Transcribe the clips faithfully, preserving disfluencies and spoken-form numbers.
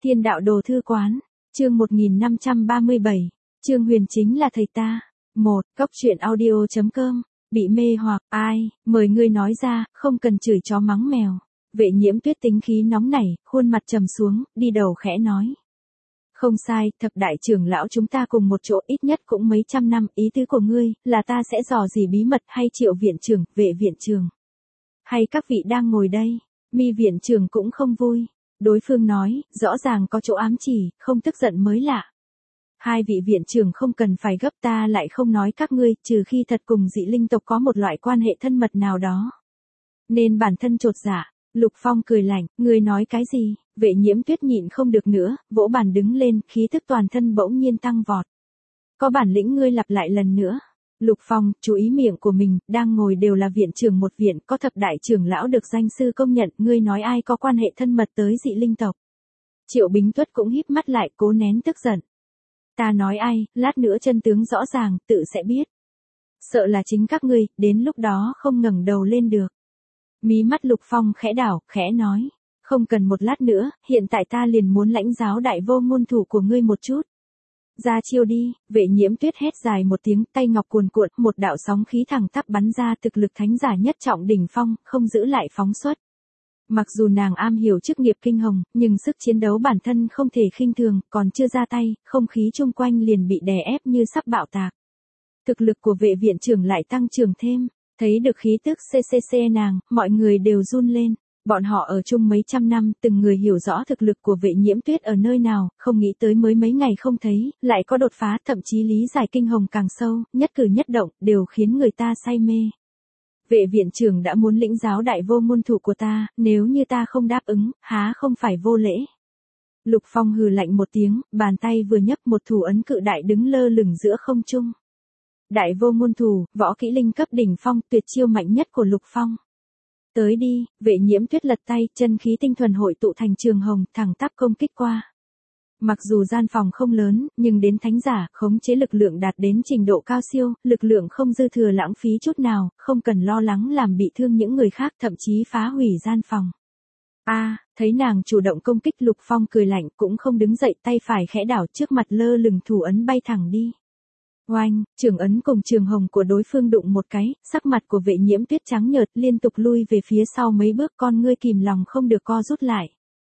Thiên đạo đồ thư quán, chương một nghìn năm trăm ba mươi bảy, Trương Huyền chính là thầy ta. một. Góc truyện audio.com, bị mê hoặc, ai, mời ngươi nói ra, không cần chửi chó mắng mèo. Vệ Nhiễm Tuyết tính khí nóng nảy, khuôn mặt trầm xuống, đi đầu khẽ nói. Không sai, thập đại trưởng lão chúng ta cùng một chỗ ít nhất cũng mấy trăm năm, ý tứ của ngươi, là ta sẽ dò dỉ bí mật hay Triệu viện trưởng, Vệ viện trưởng. Hay các vị đang ngồi đây, Mi viện trưởng cũng không vui. Đối phương nói, rõ ràng có chỗ ám chỉ, không tức giận mới lạ. Hai vị viện trưởng không cần phải gấp, ta lại không nói các ngươi, trừ khi thật cùng dị linh tộc có một loại quan hệ thân mật nào đó. Nên bản thân chột dạ. Lục Phong cười lạnh, ngươi nói cái gì? Vệ Nhiễm Tuyết nhịn không được nữa, vỗ bàn đứng lên, khí tức toàn thân bỗng nhiên tăng vọt. Có bản lĩnh ngươi lặp lại lần nữa. Lục Phong, chú ý miệng của mình, đang ngồi đều là viện trưởng một viện, có thập đại trưởng lão được danh sư công nhận, ngươi nói ai có quan hệ thân mật tới dị linh tộc. Triệu Bính Tuất cũng híp mắt lại, cố nén tức giận. Ta nói ai, lát nữa chân tướng rõ ràng, tự sẽ biết. Sợ là chính các ngươi, đến lúc đó không ngẩng đầu lên được. Mí mắt Lục Phong khẽ đảo, khẽ nói. Không cần một lát nữa, hiện tại ta liền muốn lãnh giáo đại vô ngôn thủ của ngươi một chút. Ra chiêu đi, Vệ Nhiễm Tuyết hét dài một tiếng, tay ngọc cuồn cuộn, một đạo sóng khí thẳng tắp bắn ra, thực lực thánh giả nhất trọng đỉnh phong, không giữ lại phóng xuất. Mặc dù nàng am hiểu chức nghiệp kinh hồng, nhưng sức chiến đấu bản thân không thể khinh thường, còn chưa ra tay, không khí chung quanh liền bị đè ép như sắp bạo tạc. Thực lực của Vệ viện trưởng lại tăng trưởng thêm, thấy được khí tức ccc nàng, mọi người đều run lên. Bọn họ ở chung mấy trăm năm, từng người hiểu rõ thực lực của Vệ Nhiễm Tuyết ở nơi nào, không nghĩ tới mới mấy ngày không thấy, lại có đột phá, thậm chí lý giải kinh hồng càng sâu, nhất cử nhất động, đều khiến người ta say mê. Vệ viện trưởng đã muốn lĩnh giáo đại vô ngôn thủ của ta, nếu như ta không đáp ứng, há không phải vô lễ. Lục Phong hừ lạnh một tiếng, bàn tay vừa nhấc một thủ ấn cự đại đứng lơ lửng giữa không trung. Đại vô ngôn thủ, võ kỹ linh cấp đỉnh phong, tuyệt chiêu mạnh nhất của Lục Phong. Tới đi, Vệ Nhiễm Tuyết lật tay, chân khí tinh thuần hội tụ thành trường hồng, thẳng tắp công kích qua. Mặc dù gian phòng không lớn, nhưng đến thánh giả, khống chế lực lượng đạt đến trình độ cao siêu, lực lượng không dư thừa lãng phí chút nào, không cần lo lắng làm bị thương những người khác, thậm chí phá hủy gian phòng. A, à, thấy nàng chủ động công kích, Lục Phong cười lạnh, cũng không đứng dậy, tay phải khẽ đảo, trước mặt lơ lửng thủ ấn bay thẳng đi. Oanh, trường ấn cùng trường hồng của đối phương đụng một cái, sắc mặt của Vệ Nhiễm Tuyết trắng nhợt, liên tục lui về phía sau mấy bước, con ngươi kìm lòng không được co rút lại.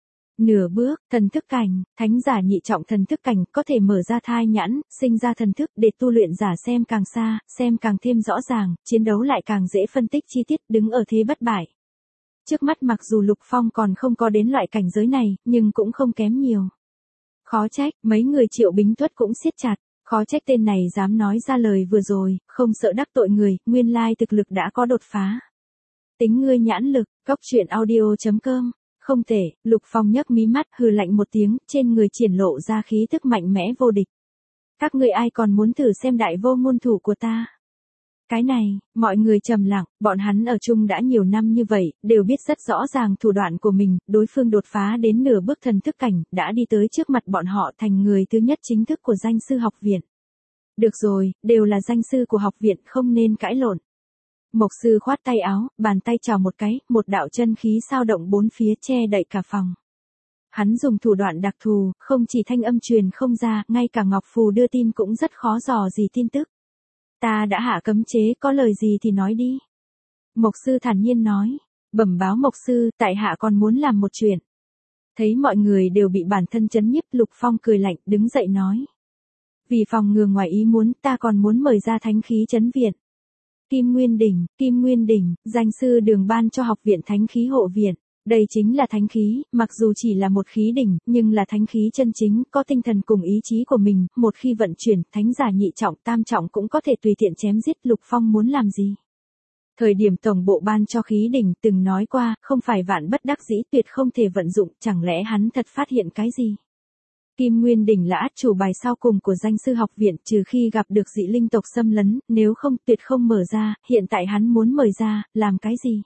Nửa bước, thần thức cảnh, thánh giả nhị trọng thần thức cảnh, có thể mở ra thai nhãn, sinh ra thần thức, để tu luyện giả xem càng xa, xem càng thêm rõ ràng, chiến đấu lại càng dễ phân tích chi tiết, đứng ở thế bất bại. Trước mắt mặc dù Lục Phong còn không có đến loại cảnh giới này, nhưng cũng không kém nhiều. Khó trách, mấy người Triệu Bính Tuất cũng siết chặt. Khó trách tên này dám nói ra lời vừa rồi, không sợ đắc tội người, nguyên lai thực lực đã có đột phá. Tính ngươi nhãn lực, góc truyện audio.com, không thể, Lục Phong nhấc mí mắt, hừ lạnh một tiếng, trên người triển lộ ra khí tức mạnh mẽ vô địch. Các ngươi ai còn muốn thử xem đại vô ngôn thủ của ta? Cái này, mọi người trầm lặng, bọn hắn ở chung đã nhiều năm như vậy, đều biết rất rõ ràng thủ đoạn của mình, đối phương đột phá đến nửa bước thần thức cảnh, đã đi tới trước mặt bọn họ thành người thứ nhất chính thức của danh sư học viện. Được rồi, đều là danh sư của học viện, không nên cãi lộn. Mộc sư khoát tay áo, bàn tay chào một cái, một đạo chân khí sao động bốn phía che đậy cả phòng. Hắn dùng thủ đoạn đặc thù, không chỉ thanh âm truyền không ra, ngay cả ngọc phù đưa tin cũng rất khó dò gì tin tức. Ta đã hạ cấm chế, có lời gì thì nói đi. Mộc sư thản nhiên nói. Bẩm báo Mộc sư, tại hạ còn muốn làm một chuyện. Thấy mọi người đều bị bản thân chấn nhiếp, Lục Phong cười lạnh, đứng dậy nói. Vì phòng ngừa ngoài ý muốn, ta còn muốn mời ra thánh khí trấn viện. Kim Nguyên Đỉnh, Kim Nguyên Đỉnh, danh sư đường ban cho học viện thánh khí hộ viện. Đây chính là thánh khí, mặc dù chỉ là một khí đỉnh, nhưng là thánh khí chân chính, có tinh thần cùng ý chí của mình, một khi vận chuyển, thánh giả nhị trọng, tam trọng cũng có thể tùy tiện chém giết. Lục Phong muốn làm gì? Thời điểm tổng bộ ban cho khí đỉnh từng nói qua, không phải vạn bất đắc dĩ tuyệt không thể vận dụng, chẳng lẽ hắn thật phát hiện cái gì? Kim Nguyên Đỉnh là át chủ bài sau cùng của danh sư học viện, trừ khi gặp được dị linh tộc xâm lấn, nếu không tuyệt không mở ra, hiện tại hắn muốn mời ra, làm cái gì?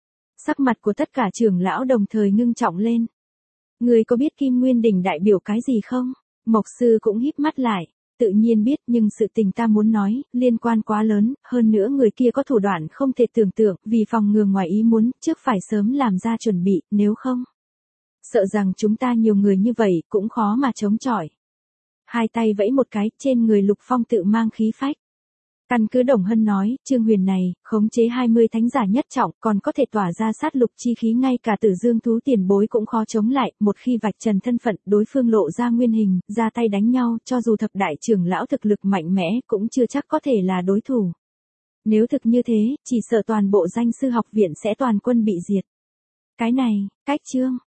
Sắc mặt của tất cả trưởng lão đồng thời ngưng trọng lên. Người có biết Kim Nguyên Đỉnh đại biểu cái gì không? Mộc sư cũng híp mắt lại. Tự nhiên biết, nhưng sự tình ta muốn nói, liên quan quá lớn, hơn nữa người kia có thủ đoạn không thể tưởng tượng, vì phòng ngừa ngoài ý muốn, trước phải sớm làm ra chuẩn bị, nếu không. Sợ rằng chúng ta nhiều người như vậy cũng khó mà chống chọi. Hai tay vẫy một cái, trên người Lục Phong tự mang khí phách. Căn cứ Đồng Hân nói, Trương Huyền này, khống chế hai mươi thánh giả nhất trọng, còn có thể tỏa ra sát lục chi khí, ngay cả Tử Dương thú tiền bối cũng khó chống lại, một khi vạch trần thân phận, đối phương lộ ra nguyên hình, ra tay đánh nhau, cho dù thập đại trưởng lão thực lực mạnh mẽ, cũng chưa chắc có thể là đối thủ. Nếu thực như thế, chỉ sợ toàn bộ danh sư học viện sẽ toàn quân bị diệt. Cái này, cách Trương